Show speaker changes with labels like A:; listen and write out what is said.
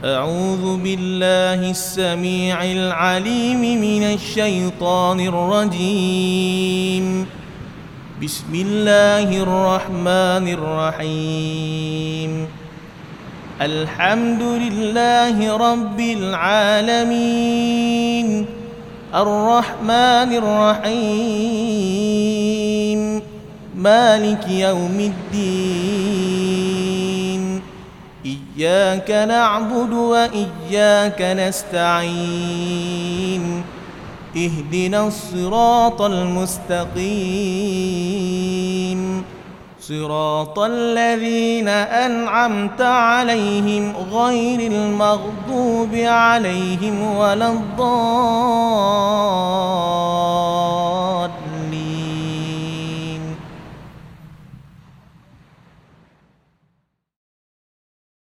A: أعوذ بالله السميع العليم من الشيطان الرجيم. بسم الله الرحمن الرحيم. الحمد لله رب العالمين، الرحمن الرحيم، مالك يوم الدين. إياك نعبد وإياك نستعين. اهدنا الصراط المستقيم، صراط الذين أنعمت عليهم غير المغضوب عليهم ولا الضالين.